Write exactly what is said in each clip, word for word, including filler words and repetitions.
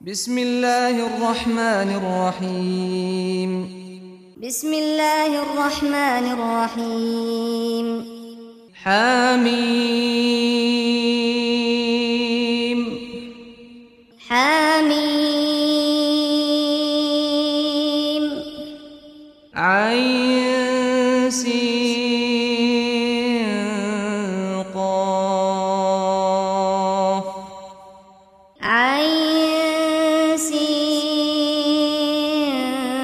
بسم الله الرحمن الرحيم بسم الله الرحمن الرحيم حميم حميم عين سين قاف عين سين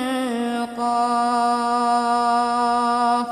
قاف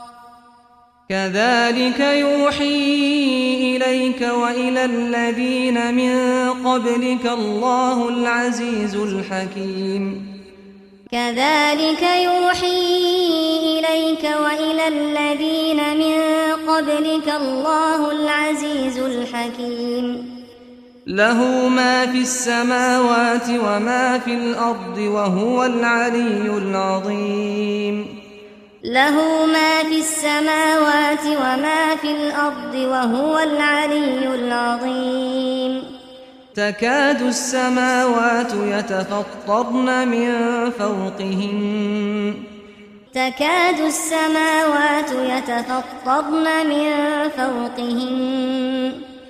كذلك يوحي إليك وإلى الذين من قبلك الله العزيز الحكيم كذلك يوحي إليك وإلى الذين من قبلك الله العزيز الحكيم له ما في السماوات وما في الأرض وهو العلي العظيم له ما في السماوات وما في الأرض وهو العلي العظيم تكاد السماوات يتفطرن من فوقهن تكاد السماوات يتفطرن من فوقهن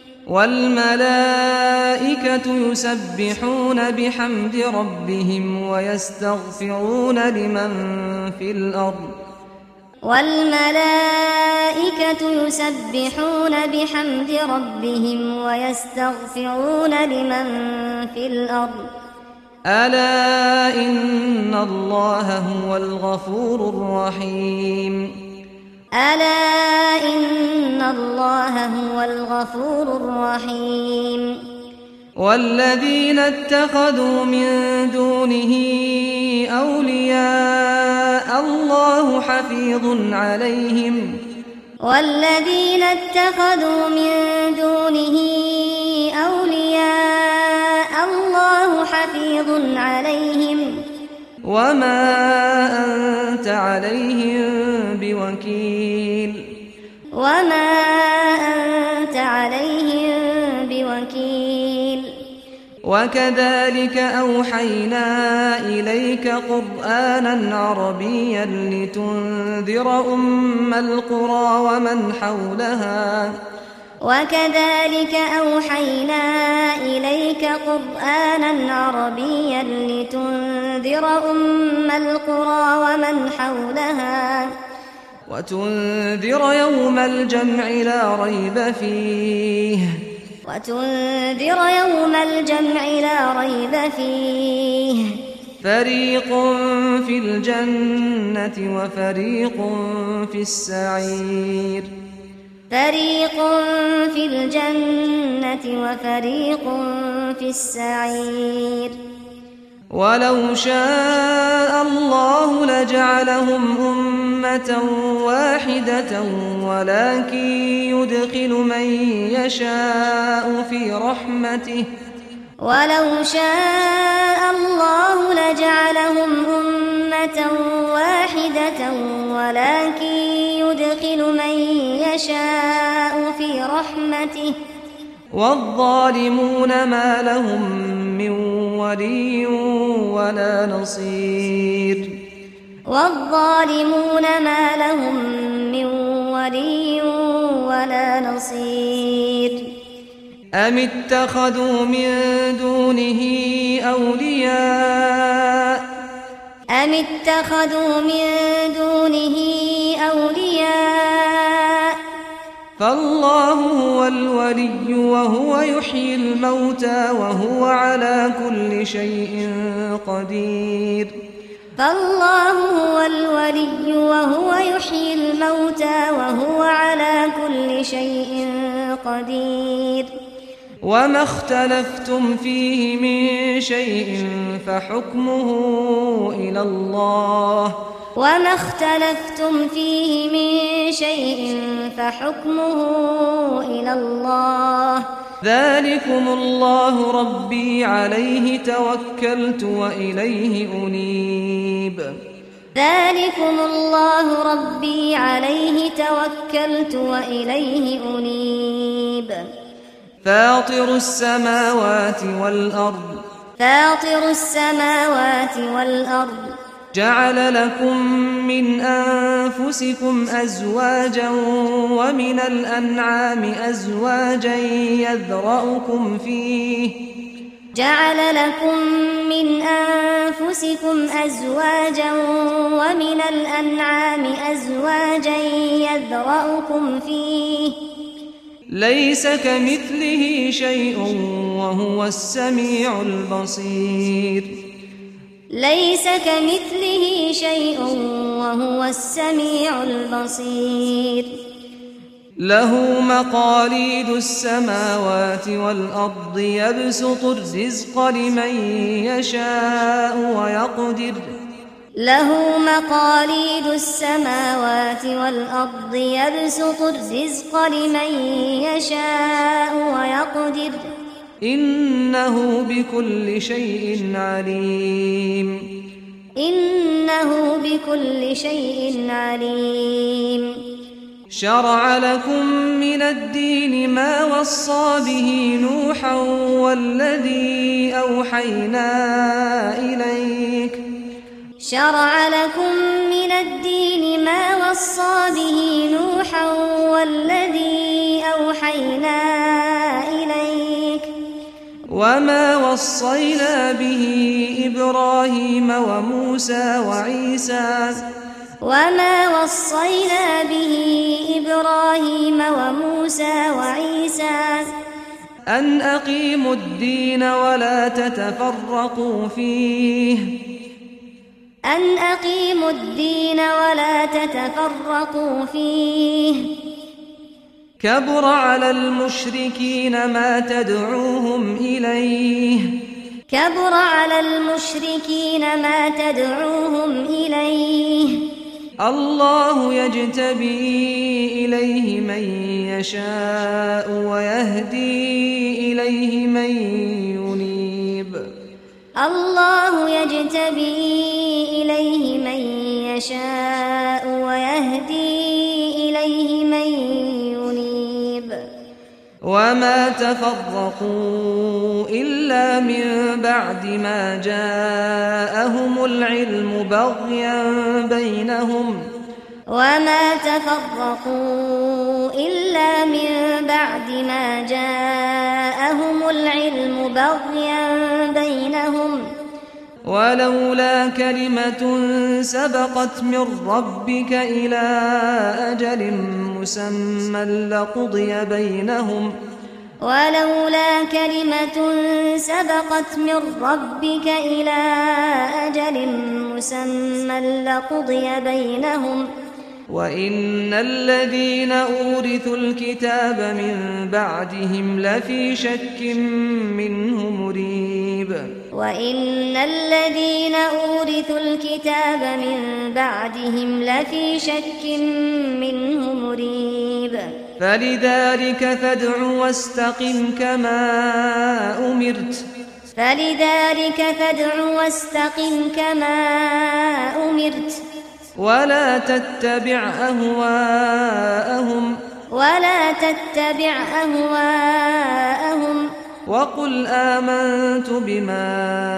والملائكة يسبحون بحمد ربهم ويستغفرون لمن في الأرض والملائكة يسبحون بحمد ربهم ويستغفرون لمن في الأرض ألا إن الله هو الغفور الرحيم ألا إن الله هو الغفور الرحيم والذين اتخذوا من دونه أولياء الله حفيظ عليهم والذين اتخذوا من دونه أولياء الله حفيظ عليهم وما أنت عليهم بوكيل وما أنت عليهم بوكيل وكذلك أوحينا إليك قرآنا عربيا لتنذر أم القرى ومن حولها وكذلك أوحينا إليك قرآنا عربيا لتنذر أم القرى ومن حولها وتنذر يوم الجمع لا ريب فيه وتنذر يوم الجمع لا ريب فيه فريق في الجنة وفريق في السعير فريق في الجنة وفريق في السعير ولو شاء الله لجعلهم أمة واحدة ولكن يدخل من يشاء في رحمته ولو شاء الله لجعلهم أمة واحدة ولكن يدخل من يشاء في رحمته والظالمون ما لهم من ولي ولا نصير والظالمون ما لهم من ولي ولا نصير أم اتخذوا من دونه أولياء أم اتخذوا من دونه أولياء فالله هو الولي وهو يحيي الموتى وهو على كل شيء قدير فالله هو الولي وهو يحيي الموتى وهو على كل شيء قدير وما اختلفتم فيه من شيء فحكمه إلى الله وما اختلفتم فيه من شيء فحكمه إلى الله ذلكم الله ربي عليه توكلت وإليه أنيب ذلكم الله ربي عليه توكلت وإليه أنيب فاطر السماوات والأرض فاطر السماوات والأرض جعل لكم من أنفسكم أزواجا ومن الأنعام أزواجا يذرأكم فيه جعل لكم من أنفسكم أزواجا ومن الأنعام أزواجا يذرأكم فيه ليس كمثله شيء وهو السميع البصير ليس كمثله شيء وهو السميع البصير له مقاليد السماوات والأرض يبسط الرزق لمن يشاء ويقدر له مقاليد السماوات والأرض يبسط الرزق لمن يشاء ويقدر إنه بكل شيء عليم إنه بكل شيء عليم شرع لكم من الدين ما وصى به نوحا والذي أوحينا إليك شرع لكم من الدين ما وصى به نوحا والذي أوحينا إليك وما وصينا به إبراهيم وموسى وعيسى وما وصينا به إبراهيم وموسى وعيسى أن أقيموا الدين ولا تتفرقوا فيه أن أقيموا الدين ولا تتفرقوا فيه كبر على المشركين ما تدعوهم إليه كبر على المشركين ما تدعوهم إليه الله يجتبي إليه من يشاء ويهدي إليه من ينيب الله يجتبي إليه من يشاء ويهدي إليه من ينيب وما تفرقوا إلا من بعد ما جاءهم العلم بغيا بينهم وما تفرقوا إلا من بعد ما جاءهم العلم بغيا بينهم ولولا كلمة سبقت من ربك إلى أجل مسمى لقضي بينهم ولولا كلمة سبقت من ربك إلى أجل مسمى لقضي بينهم وإن الذين أورثوا الكتاب من بعدهم لفي شك منه مريب وإن الذين أورثوا الكتاب من بعدهم لفي شك منه مريب فلذلك فادع واستقم كما أمرت فلذلك فادع واستقم كما أمرت ولا تتبع أهواءهم ولا تتبع أهواءهم وقل آمنت بما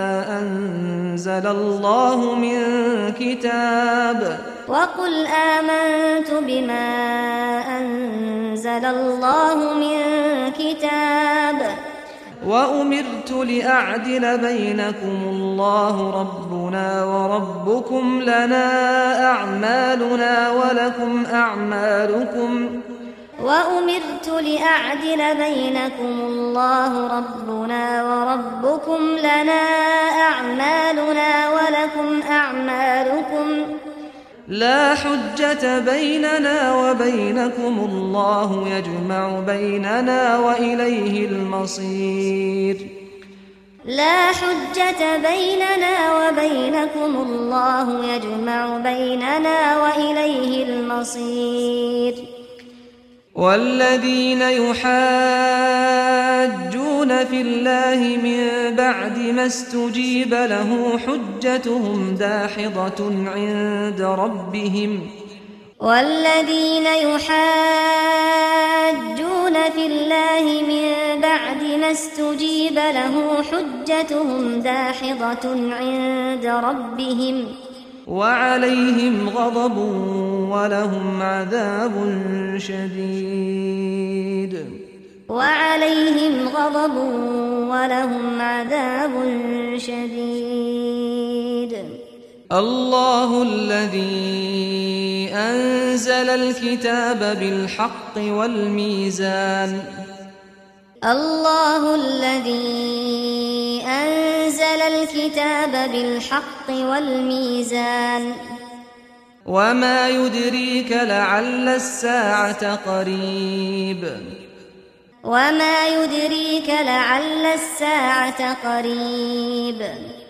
أنزل الله من كتاب وقل آمنت بما أنزل الله من كتاب وأمرت لأعدل بينكم الله ربنا وربكم لنا أعمالنا ولكم أعمالكم وأمرت لأعدل بينكم الله ربنا وربكم لنا أعمالنا ولكم أعمالكم لا حجة بيننا وبينكم الله يجمع بيننا وإليه المصير لا حجة بيننا وبينكم الله يجمع بيننا وإليه المصير والذين يحاجون في الله من بعد ما استجيب له حجتهم داحضة عند ربهم والذين يحاجون في الله من بعد ما استجيب له حجتهم داحضة عند ربهم وعليهم غضب ولهم عذاب شديد وعليهم غضب ولهم عذاب شديد. الله الذي أنزل الكتاب بالحق والميزان الله الذي أنزل الكتاب بالحق والميزان وما يدريك لعل الساعة قريب وما يدريك لعل الساعة قريب.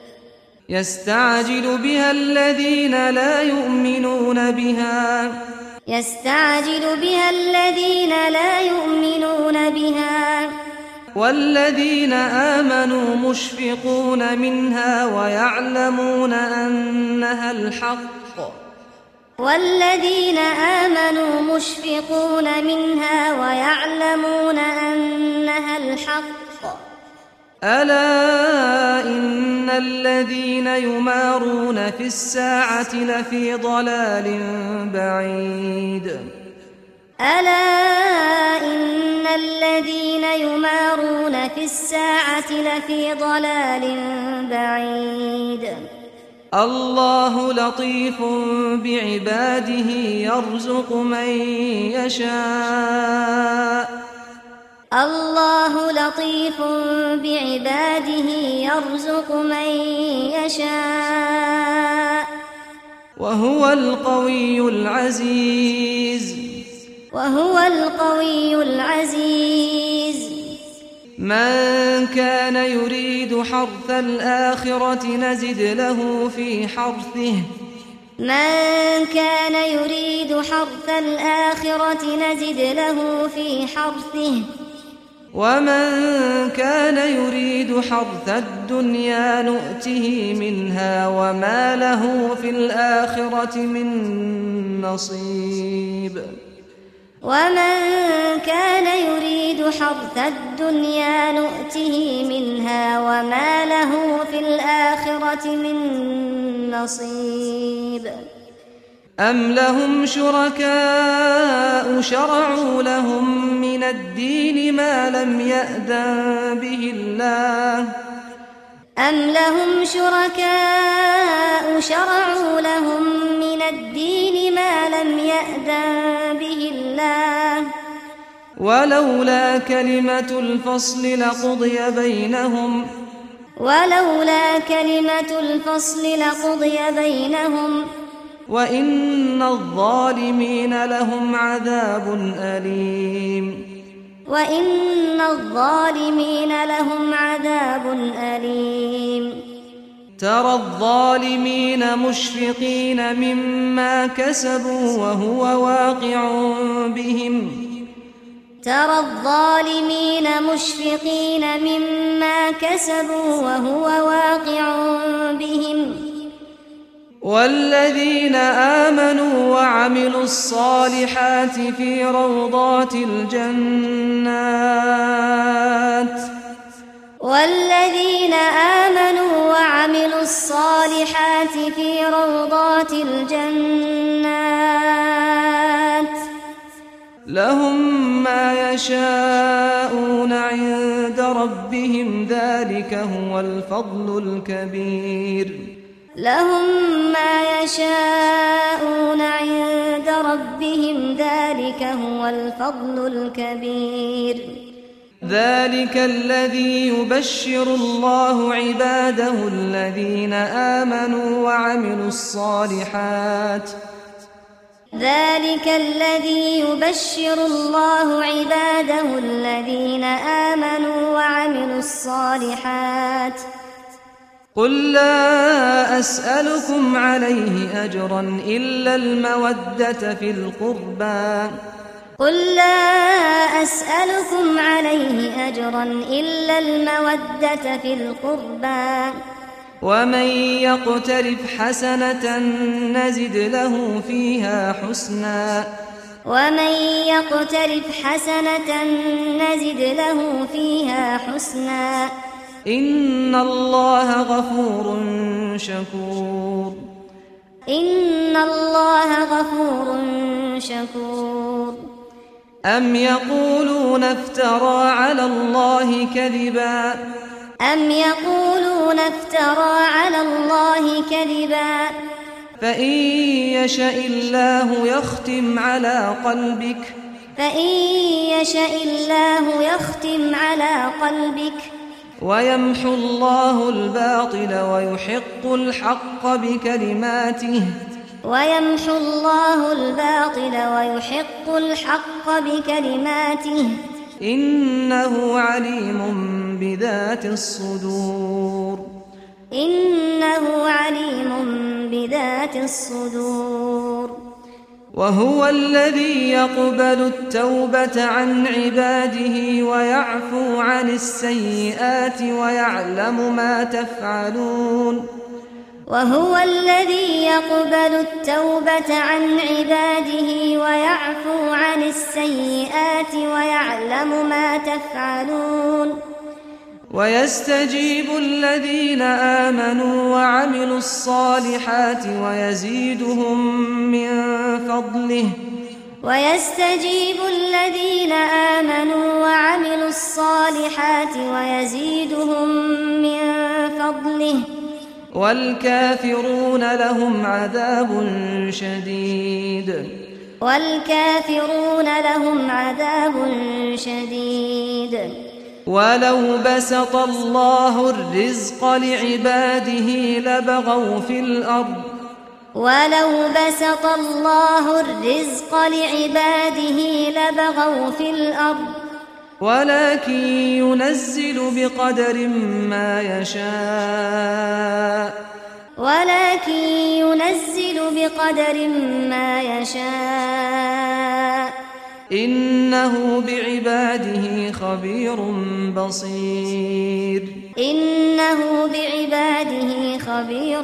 يستعجل بها الذين لا يؤمنون بها يستعجل بها الذين لا يؤمنون بها والذين آمنوا مشفقون منها ويعلمون أنها الحق والذين آمنوا مشفقون منها ويعلمون أنها الحق. ألا إن الذين يمارون في الساعة لفي ضلال بعيد ألا إن الذين يمارون في الساعة لفي ضلال بعيد. الله لطيف بعباده يرزق من يشاء الله لطيف بعباده يرزق من يشاء وهو القوي العزيز وهو القوي العزيز. من كان يريد حرث الآخرة نزد له في حرثه من كان يريد حرث الآخرة نزد له في حرثه ومن كان يريد حرث الدنيا نؤته منها وما له في الآخرة من نصيب ومن كان يريد حرث الدنيا نؤته منها وما له في الآخرة من نصيب. أم لهم شركاء شرعوا لهم من الدين ما لم يأذن به الله أم لهم شركاء شرعوا لهم من الدين ما لم يأذن به الله ولولا كلمة الفصل لقضي بينهم ولولا كلمة الفصل لقضي بينهم وإن الظالمين لهم عذاب أليم وإن الظالمين لهم عذاب أليم. ترى الظالمين مشفقين مما كسبوا وهو واقع بهم ترى الظالمين مشفقين مما كسبوا وهو واقع بهم والذين آمنوا وعملوا الصالحات في روضات الجنات والذين آمنوا وعملوا الصالحات في روضات الجنات لهم ما يشاءون عند ربهم ذلك هو الفضل الكبير لهم ما يشاءون عند ربهم ذلك هو الفضل الكبير. ذلك الذي يبشر الله عباده الذين آمنوا وعملوا الصالحات ذلك الذي يبشر الله عباده الذين آمنوا وعملوا الصالحات قل لا أسألكم عليه أجرا إلا المودة في القربى قل لا أسألكم عليه أجرا إلا المودة في القربى ومن يقترف حسنة نزد له فيها حسنا ومن يقترف حسنة نزد له فيها حسنا إن الله غفور شكور إن الله غفور شكور أم يقولون افترى على الله كذبا أم يقولون افترى على الله كذبا فإن يشأ الله يختم على قلبك فإن يشأ الله يختم على قلبك ويمحو الله الباطل ويحق الحق بكلماته ويمحو الله الباطل ويحق الحق بكلماته إنه عليم بذات الصدور إنه عليم بذات الصدور وهو الذي يقبل التوبة عن عباده ويعفو عن السيئات ويعلم ما تفعلون وهو الذي يقبل التوبة عن عباده ويعفو عن السيئات ويعلم ما تفعلون ويستجيب الذين آمنوا وعملوا الصالحات ويزيدهم من فضله ويستجيب الذين آمنوا وعملوا الصالحات ويزيدهم من فضله والكافرون لهم عذاب شديد والكافرون لهم عذاب شديد ولو بسط الله الرزق لعباده لبغوا في الأرض ولو بسط الله الرزق لعباده لبغوا في الأرض ولكن ينزل بقدر ما يشاء ولكن ينزل بقدر ما يشاء إنه بعباده خبير بصير إنه بعباده خبير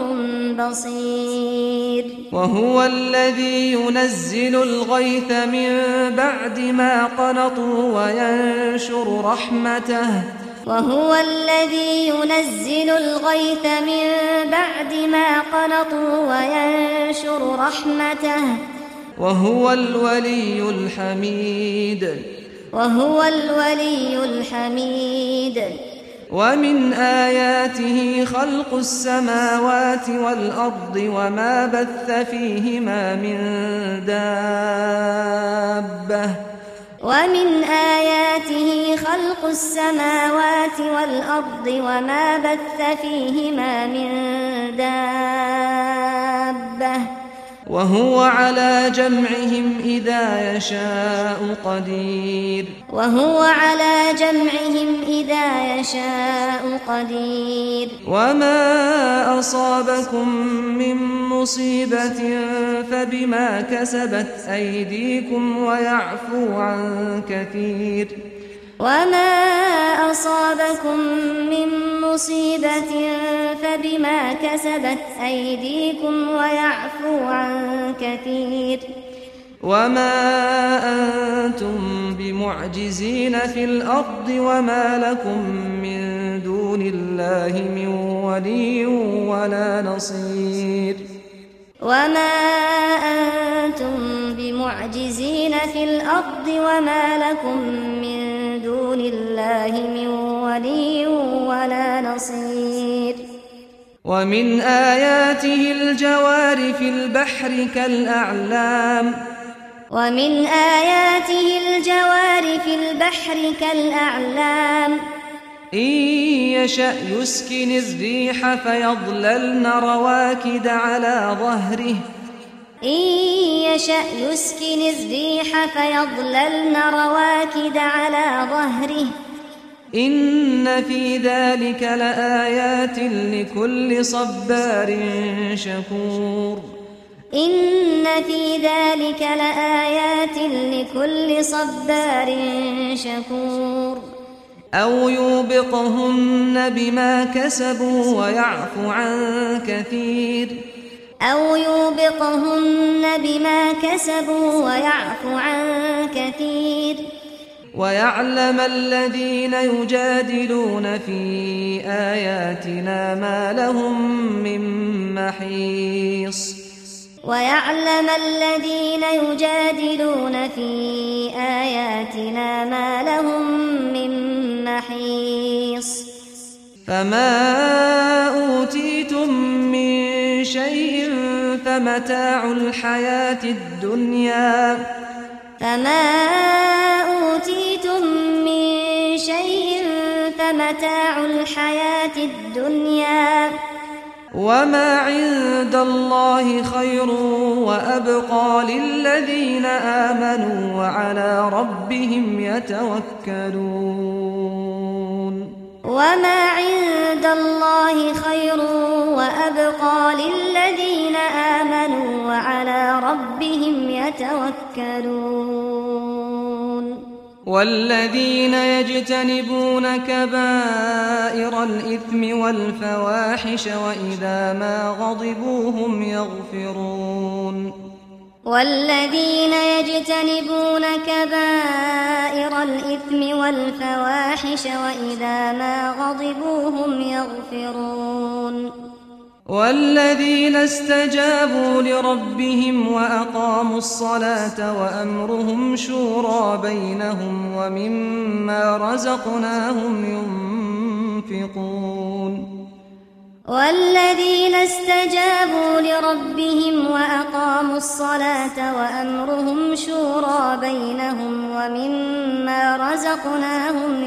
بصير وهو الذي ينزل الغيث من بعد ما قنطوا وينشر رحمته وهو الذي ينزل الغيث من بعد ما قنطوا وينشر رحمته وهو الولي الحميد وهو الولي الحميد ومن آياته خلق السماوات والأرض وما بث فيهما من دابة ومن آياته خلق السماوات والأرض وما بث فيهما من دابة وهو على جمعهم إذا يشاء قدير وهو على جمعهم إذا يشاء قدير وما أصابكم من مصيبة فبما كسبت أيديكم ويعفو عن كثير وما أصابكم من مصيبة فبما كسبت أيديكم ويعفو عن كثير وما أنتم بمعجزين في الأرض وما لكم من دون الله من ولي ولا نصير وما أنتم بمعجزين في الأرض وما لكم من دون الله من ولي ولا نصير ومن آياته الجوار في البحر كالأعلام ومن آياته الجوار في البحر كالأعلام إن يشأ يسكن الريح فيظللن رواكد على ظهره إن يشأ يسكن الريح فيظللن رواكد على ظهره إن في ذلك لآيات لكل صبار شكور إن في ذلك لآيات لكل صبار شكور أو يوبقهن بما كسبوا ويعفو عن كثير أو يوبقهن بما كسبوا ويعفو عن كثير ويعلم الذين يجادلون في آياتنا ما لهم من محيص ويعلم الذين يجادلون في آياتنا ما لهم من محيص فما أوتيتم من شيء فمتاع الحياة الدنيا فما أوتيتم من شيء فمتاع الحياة الدنيا وما عند الله خير وأبقى للذين آمنوا وعلى ربهم يتوكلون وما عند الله خير وأبقى للذين آمنوا وعلى ربهم يتوكلون والذين يجتنبون كبائر الإثم والفواحش وإذا ما غضبوا هم يغفرون والذين يجتنبون كبائر الإثم والفواحش وإذا ما غضبوا هم يغفرون والذين استجابوا لربهم وأقاموا الصلاة وأمرهم شورى بينهم ومما رزقناهم ينفقون والذين استجابوا لربهم وأقاموا الصلاة وأمرهم شورى بينهم ومما رزقناهم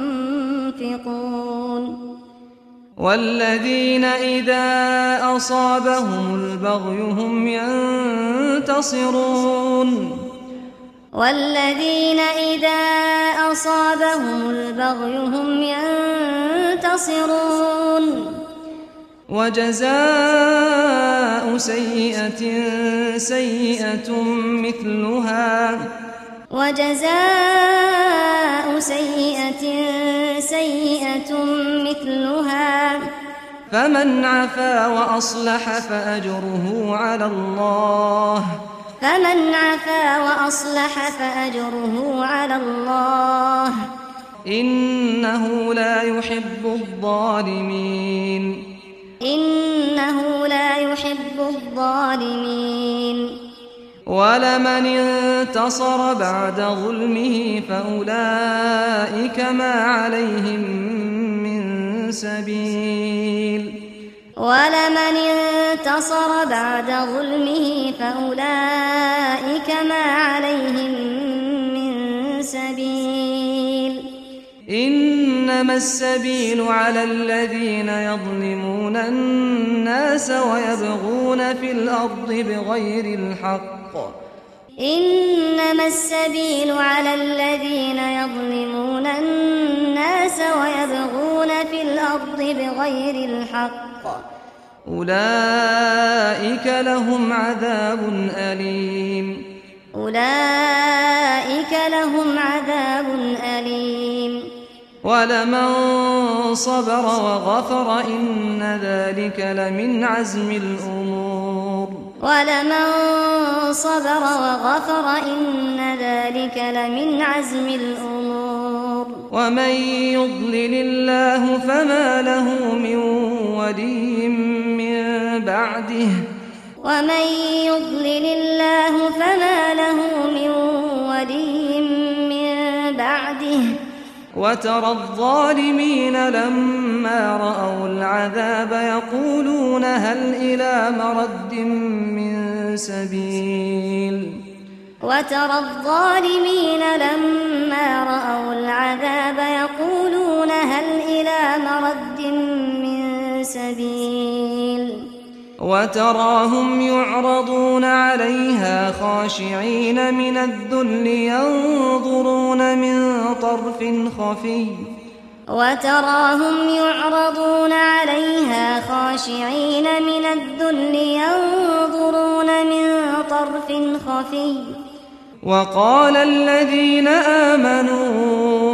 ينفقون والذين إذا أصابهم البغي هم ينتصرون والذين إذا أصابهم البغي هم ينتصرون وجزاء سيئة سيئة مثلها وجزاء سيئة سيئة مثلها فمن عفا وأصلح فأجره على الله فمن عفا وأصلح فأجره على الله إنه لا يحب الظالمين إنه لا يحب الظالمين ولمن انتصر بعد ظلمه فأولئك ما عليهم من سبيل ولمن انتصر بعد ظلمه فأولئك ما عليهم من سبيل إنما السبيل على الذين يظلمون الناس ويبغون في الأرض بغير الحق إنما السبيل على الذين يظلمون الناس ويبغون في الأرض بغير الحق أولئك لهم عذاب أليم أولئك لهم عذاب أليم ولمن صبر وغفر إن ذلك لمن عزم الأمور ولمن صبر وغفر إن ذلك لمن عزم الأمور ومن يضلل الله فما له من ولي من بعده ومن يضلل الله فما له من ولي من بعده وترى الظالمين لما رأوا العذاب يقولون هل إلى مرد من سبيل وترى الظالمين لما رأوا العذاب يقولون هل إلى مرد من سبيل وتراهم يعرضون عليها خاشعين من الذل ينظرون من طرف خفي وتراهم يعرضون عليها خاشعين من الذل ينظرون من طرف خفي وقال الذين آمنوا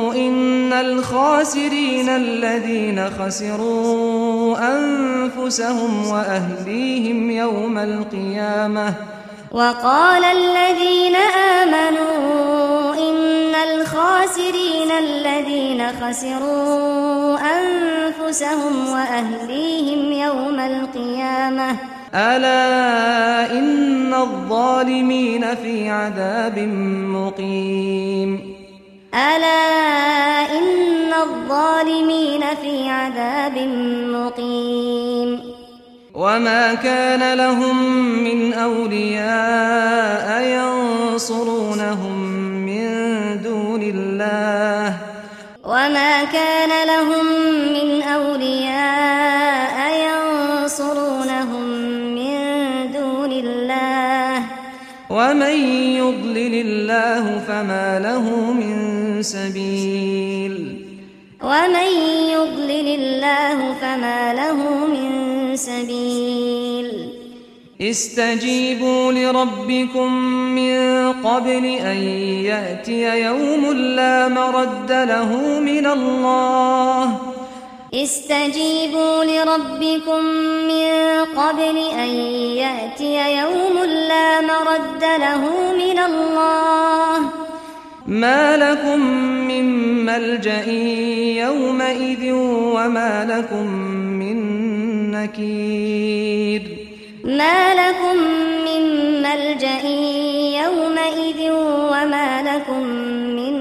إن الخاسرين الذين خسروا أنفسهم وأهليهم يوم القيامة وقال الذين آمنوا إن الخاسرين الذين خسروا أنفسهم وأهليهم يوم القيامة ألا إن الظالمين في عذاب مقيم ألا إن الظالمين في عذاب مقيم وما كان لهم من أولياء ينصرونهم من دون الله وما كان لهم من أولياء ينصرونهم من دون الله ومن يضلل الله فما له من سبيل ومن يضلل الله فما له من سبيل استجيبوا لربكم من قبل أن يأتي يوم لا مرد له من الله استجيبوا لربكم من قبل أن يأتي يوم لا مرد له من الله ما لكم من ملجأ يومئذ وما لكم من نكير ما لكم من ملجأ يومئذ وما لكم من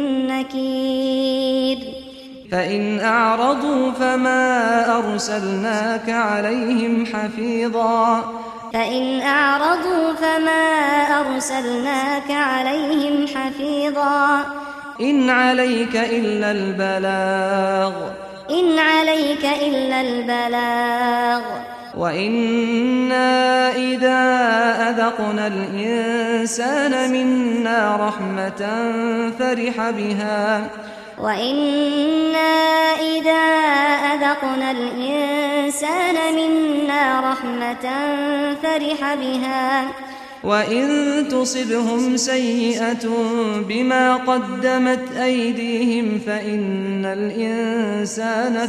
نكير فإن أعرضوا فما أرسلناك عليهم حفيظا فإن أعرضوا فما أرسلناك عليهم حفيظا إن عليك إلا البلاغ إن عليك إلا البلاغ وإنا إذا أذقنا الإنسان منا رحمة فرح بها وإنا إذا أذقنا الإنسان منا رحمة فرح بها وإن تصبهم سيئة بما قدمت أيديهم فإن الإنسان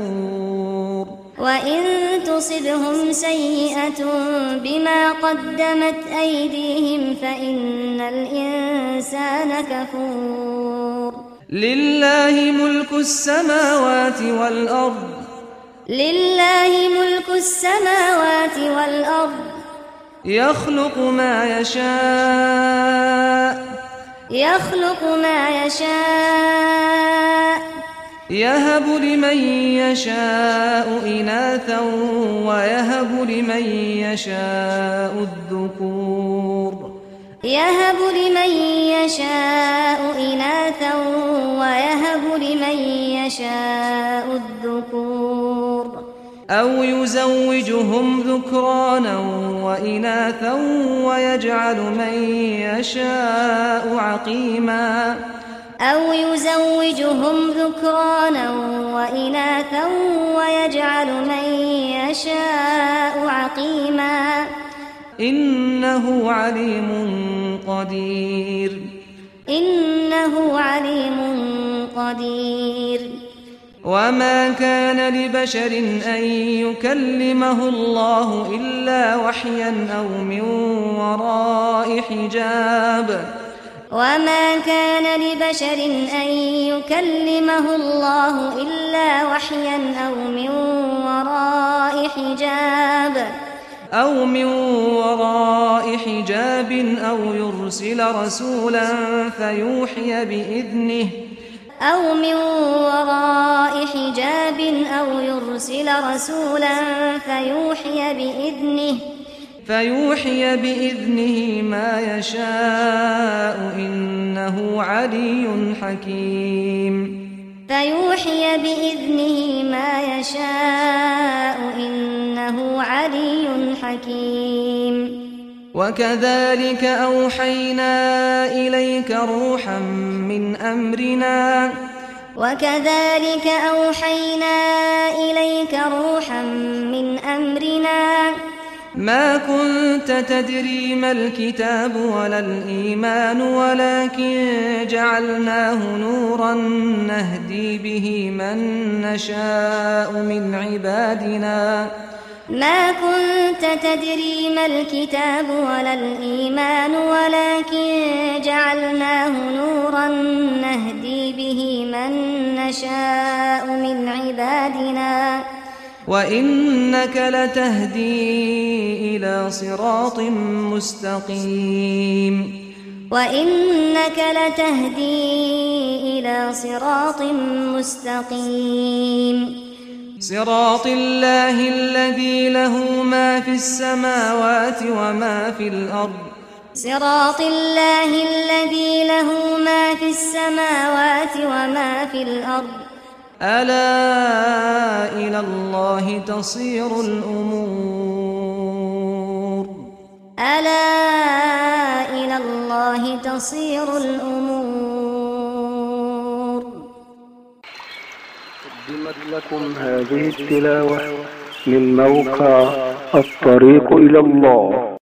كفور وإن تصبهم سيئة بما قدمت أيديهم فإن الإنسان كفور لله ملك السماوات والأرض لله ملك السماوات والأرض يخلق ما يشاء يخلق ما يشاء يهب لمن يشاء إناثا ويهب لمن يشاء الذكور يهب لمن يشاء إناثا ويهب لمن يشاء الذكور أو يزوجهم ذكرانا وإناثا ويجعل من يشاء عقيما أو يزوجهم ذكرانا وإناثا ويجعل من يشاء عقيما إنه عليم قدير إنه عليم قدير وما كان لبشر أن يكلمه الله إلا وحيا أو من وراء حجاب وما كان لبشر أن يكلمه الله إلا وحيا أو من وراء حجاب أو من وراء حجاب أو يرسل رسولا فيوحي بإذنه أو من وراء حجاب أو يرسل رسولا فيوحي بإذنه فيوحي بإذنه ما يشاء إنه علي حكيم فيوحي بإذنه ما يشاء إنه علي حكيم وكذلك أوحينا إليك روحا من أمرنا وكذلك أوحينا إليك روحا من أمرنا ما كنت تدري ما الكتاب ولا الإيمان ولكن جعلناه نورا نهدي به من نشاء من عبادنا ما كنت تدري ما الكتاب ولا الإيمان ولكن جعلناه نورا نهدي به من نشاء من عبادنا وإنك لتهدي إلى صراط مستقيم وإنك لتهدي إلى صراط مستقيم صراط الله الذي له ما في السماوات وما في الأرض صراط الله الذي له ما في السماوات وما في الأرض ألا إلى الله تصير الأمور ألا إلى الله تصير الأمور. قدمت لكم هذه التلاوة من موقع الطريق إلى الله.